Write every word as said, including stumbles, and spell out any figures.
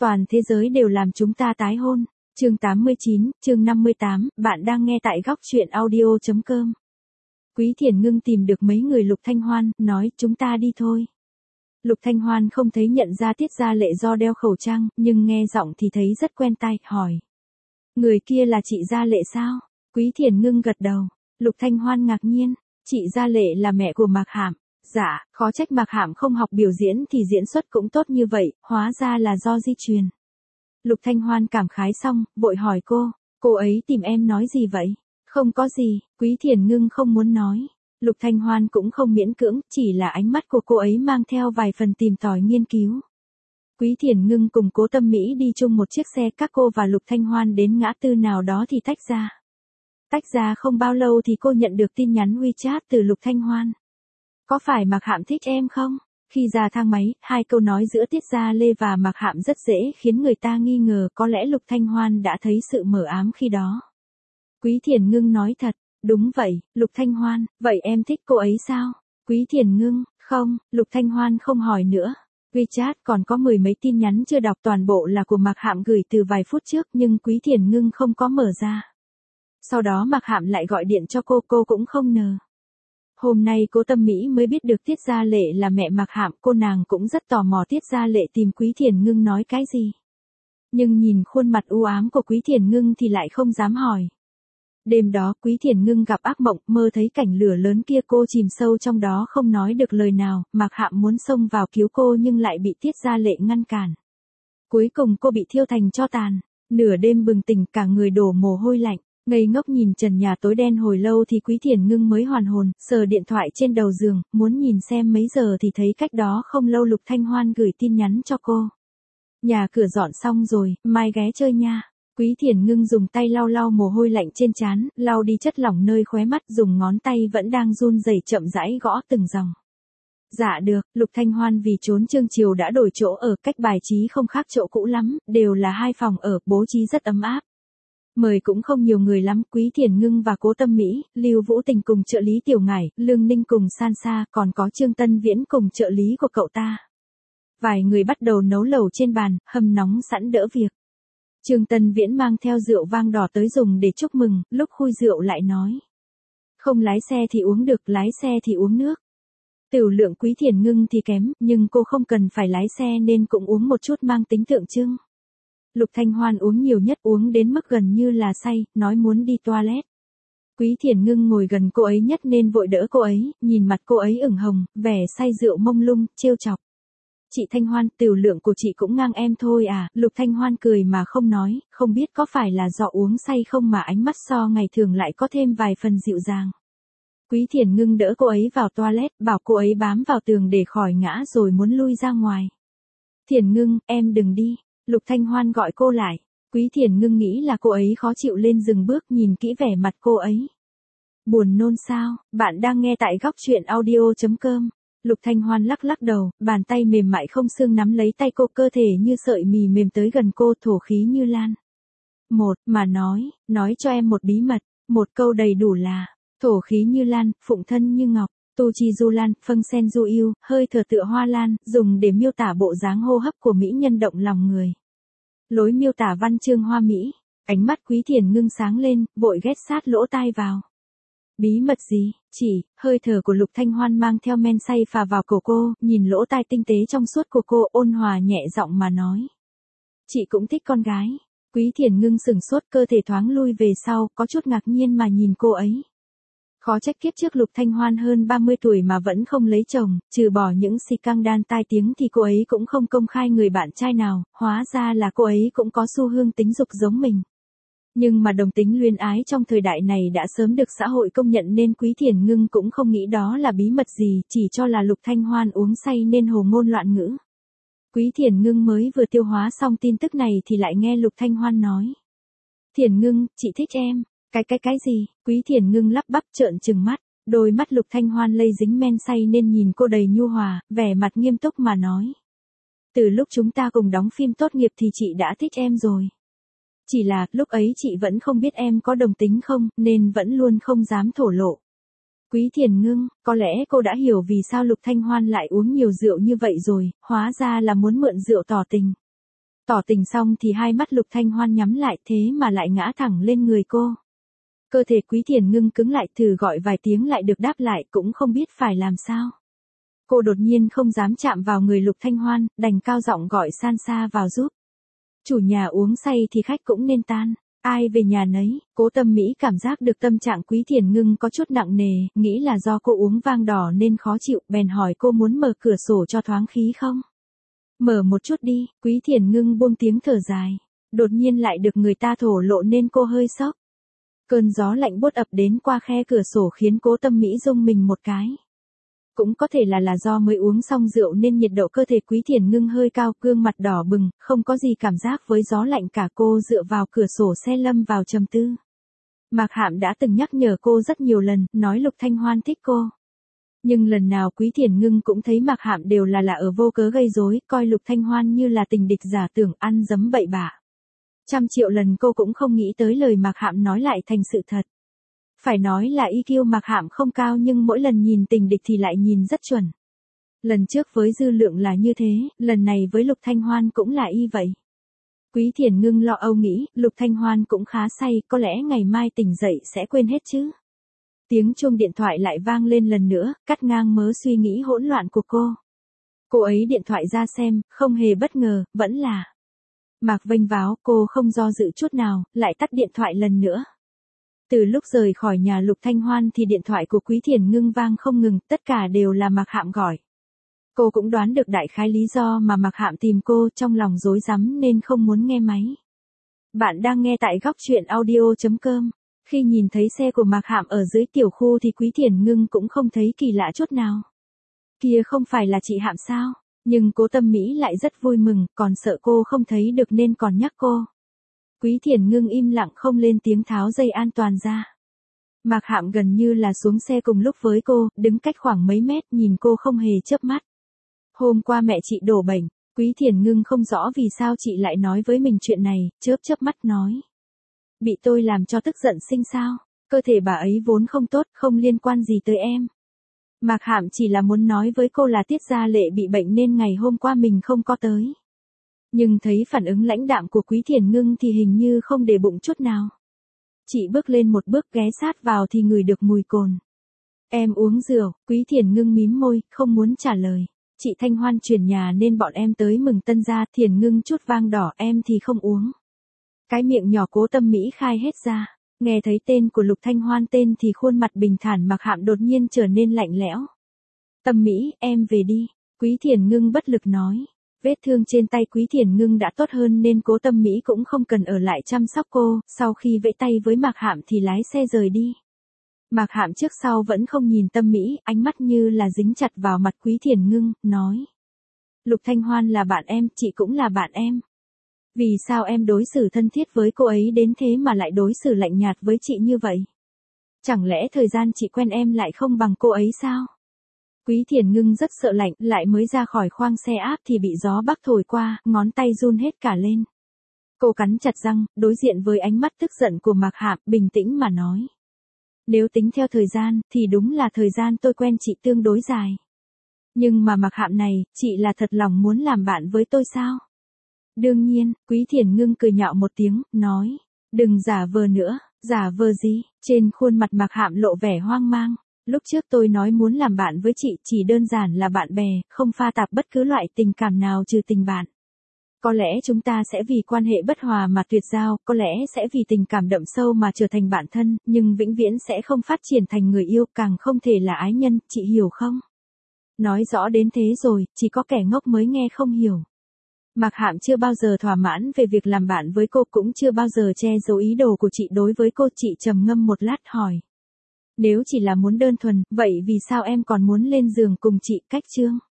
Toàn thế giới đều làm chúng ta tái hôn. Chương tám mươi chín, chương năm mươi tám, bạn đang nghe tại góc truyện audio.com. Quý Thiền Ngưng tìm được mấy người Lục Thanh Hoan, nói chúng ta đi thôi. Lục Thanh Hoan không thấy nhận ra Tiết Gia Lệ do đeo khẩu trang, nhưng nghe giọng thì thấy rất quen tai, hỏi. Người kia là chị Gia Lệ sao? Quý Thiền Ngưng gật đầu. Lục Thanh Hoan ngạc nhiên, chị Gia Lệ là mẹ của Mạc Hạm. Dạ, khó trách Mạc Hạm không học biểu diễn thì diễn xuất cũng tốt như vậy, hóa ra là do di truyền. Lục Thanh Hoan cảm khái xong, vội hỏi cô, cô ấy tìm em nói gì vậy? Không có gì, Quý Thiền Ngưng không muốn nói. Lục Thanh Hoan cũng không miễn cưỡng, chỉ là ánh mắt của cô ấy mang theo vài phần tìm tòi nghiên cứu. Quý Thiền Ngưng cùng Cố Tâm Mỹ đi chung một chiếc xe, các cô và Lục Thanh Hoan đến ngã tư nào đó thì tách ra. Tách ra không bao lâu thì cô nhận được tin nhắn WeChat từ Lục Thanh Hoan. Có phải Mạc Hạm thích em không? Khi ra thang máy, hai câu nói giữa Tiết Gia Lê và Mạc Hạm rất dễ khiến người ta nghi ngờ có lẽ Lục Thanh Hoan đã thấy sự mờ ám khi đó. Quý Thiền Ngưng nói thật, đúng vậy, Lục Thanh Hoan, vậy em thích cô ấy sao? Quý Thiền Ngưng, không, Lục Thanh Hoan không hỏi nữa. WeChat còn có mười mấy tin nhắn chưa đọc, toàn bộ là của Mạc Hạm gửi từ vài phút trước nhưng Quý Thiền Ngưng không có mở ra. Sau đó Mạc Hạm lại gọi điện cho cô, cô cũng không ngờ. Hôm nay Cố Tâm Mỹ mới biết được Tiết Gia Lệ là mẹ Mạc Hạm, cô nàng cũng rất tò mò Tiết Gia Lệ tìm Quý Thiền Ngưng nói cái gì. Nhưng nhìn khuôn mặt u ám của Quý Thiền Ngưng thì lại không dám hỏi. Đêm đó Quý Thiền Ngưng gặp ác mộng, mơ thấy cảnh lửa lớn kia, cô chìm sâu trong đó không nói được lời nào, Mạc Hạm muốn xông vào cứu cô nhưng lại bị Tiết Gia Lệ ngăn cản. Cuối cùng cô bị thiêu thành tro tàn, nửa đêm bừng tỉnh cả người đổ mồ hôi lạnh. Ngây ngốc nhìn trần nhà tối đen hồi lâu thì Quý Thiền Ngưng mới hoàn hồn, sờ điện thoại trên đầu giường, muốn nhìn xem mấy giờ thì thấy cách đó không lâu Lục Thanh Hoan gửi tin nhắn cho cô. Nhà cửa dọn xong rồi, mai ghé chơi nha. Quý Thiền Ngưng dùng tay lau lau mồ hôi lạnh trên trán, lau đi chất lỏng nơi khóe mắt, dùng ngón tay vẫn đang run rẩy chậm rãi gõ từng dòng. Dạ được, Lục Thanh Hoan vì trốn trương chiều đã đổi chỗ ở, cách bài trí không khác chỗ cũ lắm, đều là hai phòng ở, bố trí rất ấm áp. Mời cũng không nhiều người lắm, Quý Thiền Ngưng và Cố Tâm Mỹ, Lưu Vũ Tình cùng trợ lý Tiểu Ngải, Lương Ninh cùng San Sa, còn có Trương Tân Viễn cùng trợ lý của cậu ta. Vài người bắt đầu nấu lẩu trên bàn, hâm nóng sẵn đỡ việc. Trương Tân Viễn mang theo rượu vang đỏ tới dùng để chúc mừng, lúc khui rượu lại nói. Không lái xe thì uống được, lái xe thì uống nước. Tửu lượng Quý Thiền Ngưng thì kém, nhưng cô không cần phải lái xe nên cũng uống một chút mang tính tượng trưng. Lục Thanh Hoan uống nhiều nhất, uống đến mức gần như là say, nói muốn đi toilet. Quý Thiền Ngưng ngồi gần cô ấy nhất nên vội đỡ cô ấy, nhìn mặt cô ấy ửng hồng, vẻ say rượu mông lung, trêu chọc. Chị Thanh Hoan, tửu lượng của chị cũng ngang em thôi à? Lục Thanh Hoan cười mà không nói, không biết có phải là do uống say không mà ánh mắt so ngày thường lại có thêm vài phần dịu dàng. Quý Thiền Ngưng đỡ cô ấy vào toilet, bảo cô ấy bám vào tường để khỏi ngã rồi muốn lui ra ngoài. Thiền Ngưng, em đừng đi. Lục Thanh Hoan gọi cô lại. Quý Thiền Ngưng nghĩ là cô ấy khó chịu lên dừng bước, nhìn kỹ vẻ mặt cô ấy. Buồn nôn sao? Bạn đang nghe tại góc truyện audio.com. Lục Thanh Hoan lắc lắc đầu, bàn tay mềm mại không xương nắm lấy tay cô, cơ thể như sợi mì mềm tới gần cô, thổ khí như lan. Một, mà nói, nói cho em một bí mật, một câu đầy đủ là, thổ khí như lan, phụng thân như ngọc. Tu chi du lan, phâng sen du yêu, hơi thở tựa hoa lan, dùng để miêu tả bộ dáng hô hấp của mỹ nhân động lòng người. Lối miêu tả văn chương hoa mỹ. Ánh mắt Quý Thiền Ngưng sáng lên, vội ghét sát lỗ tai vào. Bí mật gì? Chỉ, hơi thở của Lục Thanh Hoan mang theo men say phà vào cổ cô, nhìn lỗ tai tinh tế trong suốt của cô, ôn hòa nhẹ giọng mà nói. Chị cũng thích con gái. Quý Thiền Ngưng sừng sốt, cơ thể thoáng lui về sau, có chút ngạc nhiên mà nhìn cô ấy. Khó trách kiếp trước Lục Thanh Hoan hơn ba mươi tuổi mà vẫn không lấy chồng, trừ bỏ những si căng đan tai tiếng thì cô ấy cũng không công khai người bạn trai nào, hóa ra là cô ấy cũng có xu hướng tính dục giống mình. Nhưng mà đồng tính luyến ái trong thời đại này đã sớm được xã hội công nhận nên Quý Thiền Ngưng cũng không nghĩ đó là bí mật gì, chỉ cho là Lục Thanh Hoan uống say nên hồ ngôn loạn ngữ. Quý Thiền Ngưng mới vừa tiêu hóa xong tin tức này thì lại nghe Lục Thanh Hoan nói. Thiền Ngưng, chị thích em. Cái cái cái gì? Quý Thiền Ngưng lắp bắp trợn trừng mắt, đôi mắt Lục Thanh Hoan lây dính men say nên nhìn cô đầy nhu hòa, vẻ mặt nghiêm túc mà nói. Từ lúc chúng ta cùng đóng phim tốt nghiệp thì chị đã thích em rồi. Chỉ là, lúc ấy chị vẫn không biết em có đồng tính không, nên vẫn luôn không dám thổ lộ. Quý Thiền Ngưng, có lẽ cô đã hiểu vì sao Lục Thanh Hoan lại uống nhiều rượu như vậy rồi, hóa ra là muốn mượn rượu tỏ tình. Tỏ tình xong thì hai mắt Lục Thanh Hoan nhắm lại thế mà lại ngã thẳng lên người cô. Cơ thể Quý Thiền Ngưng cứng lại, thử gọi vài tiếng lại được đáp lại, cũng không biết phải làm sao. Cô đột nhiên không dám chạm vào người Lục Thanh Hoan, đành cao giọng gọi San Sa vào giúp. Chủ nhà uống say thì khách cũng nên tan, ai về nhà nấy. Cố Tâm Mỹ cảm giác được tâm trạng Quý Thiền Ngưng có chút nặng nề, nghĩ là do cô uống vang đỏ nên khó chịu, bèn hỏi cô muốn mở cửa sổ cho thoáng khí không? Mở một chút đi. Quý Thiền Ngưng buông tiếng thở dài. Đột nhiên lại được người ta thổ lộ nên cô hơi sốc. Cơn gió lạnh buốt ập đến qua khe cửa sổ khiến Cố Tâm Mỹ rung mình một cái. Cũng có thể là là do mới uống xong rượu nên nhiệt độ cơ thể Quý Thiền Ngưng hơi cao, gương mặt đỏ bừng, không có gì cảm giác với gió lạnh cả. Cô dựa vào cửa sổ xe lâm vào trầm tư. Mạc Hạm đã từng nhắc nhở cô rất nhiều lần, nói Lục Thanh Hoan thích cô. Nhưng lần nào Quý Thiền Ngưng cũng thấy Mạc Hạm đều là là ở vô cớ gây rối, coi Lục Thanh Hoan như là tình địch giả tưởng, ăn dấm bậy bạ. Trăm triệu lần cô cũng không nghĩ tới lời Mạc Hạm nói lại thành sự thật. Phải nói là i kiu Mạc Hạm không cao nhưng mỗi lần nhìn tình địch thì lại nhìn rất chuẩn. Lần trước với Dư Lượng là như thế, lần này với Lục Thanh Hoan cũng là y vậy. Quý Thiền Ngưng lo âu nghĩ, Lục Thanh Hoan cũng khá say, có lẽ ngày mai tỉnh dậy sẽ quên hết chứ. Tiếng chuông điện thoại lại vang lên lần nữa, cắt ngang mớ suy nghĩ hỗn loạn của cô. Cô ấy điện thoại ra xem, không hề bất ngờ, vẫn là Mạc Vênh Váo. Cô không do dự chút nào, lại tắt điện thoại lần nữa. Từ lúc rời khỏi nhà Lục Thanh Hoan thì điện thoại của Quý Thiền Ngưng vang không ngừng, tất cả đều là Mạc Hạm gọi. Cô cũng đoán được đại khái lý do mà Mạc Hạm tìm cô, trong lòng rối rắm nên không muốn nghe máy. Bạn đang nghe tại góc truyện audio chấm com. Khi nhìn thấy xe của Mạc Hạm ở dưới tiểu khu thì Quý Thiền Ngưng cũng không thấy kỳ lạ chút nào. Kia không phải là chị Hạm sao? Nhưng Cố Tâm Mỹ lại rất vui mừng, còn sợ cô không thấy được nên còn nhắc cô. Quý Thiền Ngưng im lặng không lên tiếng tháo dây an toàn ra. Mạc Hạm gần như là xuống xe cùng lúc với cô, đứng cách khoảng mấy mét nhìn cô không hề chớp mắt. Hôm qua mẹ chị đổ bệnh, Quý Thiền Ngưng không rõ vì sao chị lại nói với mình chuyện này, chớp chớp mắt nói. Bị tôi làm cho tức giận sinh sao? Cơ thể bà ấy vốn không tốt, không liên quan gì tới em. Mạc Hạm chỉ là muốn nói với cô là Tiết Gia Lệ bị bệnh nên ngày hôm qua mình không có tới. Nhưng thấy phản ứng lãnh đạm của Quý Thiền Ngưng thì hình như không để bụng chút nào. Chị bước lên một bước ghé sát vào thì ngửi được mùi cồn. Em uống rượu. Quý Thiền Ngưng mím môi, không muốn trả lời. Chị Thanh Hoan chuyển nhà nên bọn em tới mừng tân gia. Thiền Ngưng chút vang đỏ, em thì không uống. Cái miệng nhỏ Cố Tâm Mỹ khai hết ra. Nghe thấy tên của Lục Thanh Hoan tên thì khuôn mặt bình thản Mạc Hạm đột nhiên trở nên lạnh lẽo. Tâm Mỹ, em về đi. Quý Thiền Ngưng bất lực nói. Vết thương trên tay Quý Thiền Ngưng đã tốt hơn nên Cố Tâm Mỹ cũng không cần ở lại chăm sóc cô, sau khi vẫy tay với Mạc Hạm thì lái xe rời đi. Mạc Hạm trước sau vẫn không nhìn Tâm Mỹ, ánh mắt như là dính chặt vào mặt Quý Thiền Ngưng, nói. Lục Thanh Hoan là bạn em, chị cũng là bạn em. Vì sao em đối xử thân thiết với cô ấy đến thế mà lại đối xử lạnh nhạt với chị như vậy? Chẳng lẽ thời gian chị quen em lại không bằng cô ấy sao? Quý Thiền Ngưng rất sợ lạnh, lại mới ra khỏi khoang xe áp thì bị gió bắc thổi qua, ngón tay run hết cả lên. Cô cắn chặt răng, đối diện với ánh mắt tức giận của Mạc Hạm, bình tĩnh mà nói. Nếu tính theo thời gian, thì đúng là thời gian tôi quen chị tương đối dài. Nhưng mà Mạc Hạm này, chị là thật lòng muốn làm bạn với tôi sao? Đương nhiên. Quý Thiền Ngưng cười nhạo một tiếng, nói. Đừng giả vờ nữa. Giả vờ gì? Trên khuôn mặt Mạc Hạm lộ vẻ hoang mang. Lúc trước tôi nói muốn làm bạn với chị chỉ đơn giản là bạn bè, không pha tạp bất cứ loại tình cảm nào trừ tình bạn. Có lẽ chúng ta sẽ vì quan hệ bất hòa mà tuyệt giao, có lẽ sẽ vì tình cảm đậm sâu mà trở thành bạn thân, nhưng vĩnh viễn sẽ không phát triển thành người yêu, càng không thể là ái nhân, chị hiểu không? Nói rõ đến thế rồi, chỉ có kẻ ngốc mới nghe không hiểu. Mạc Hạm chưa bao giờ thỏa mãn về việc làm bạn với cô, cũng chưa bao giờ che giấu ý đồ của chị đối với cô. Chị trầm ngâm một lát hỏi. Nếu chỉ là muốn đơn thuần, vậy vì sao em còn muốn lên giường cùng chị? Cách chương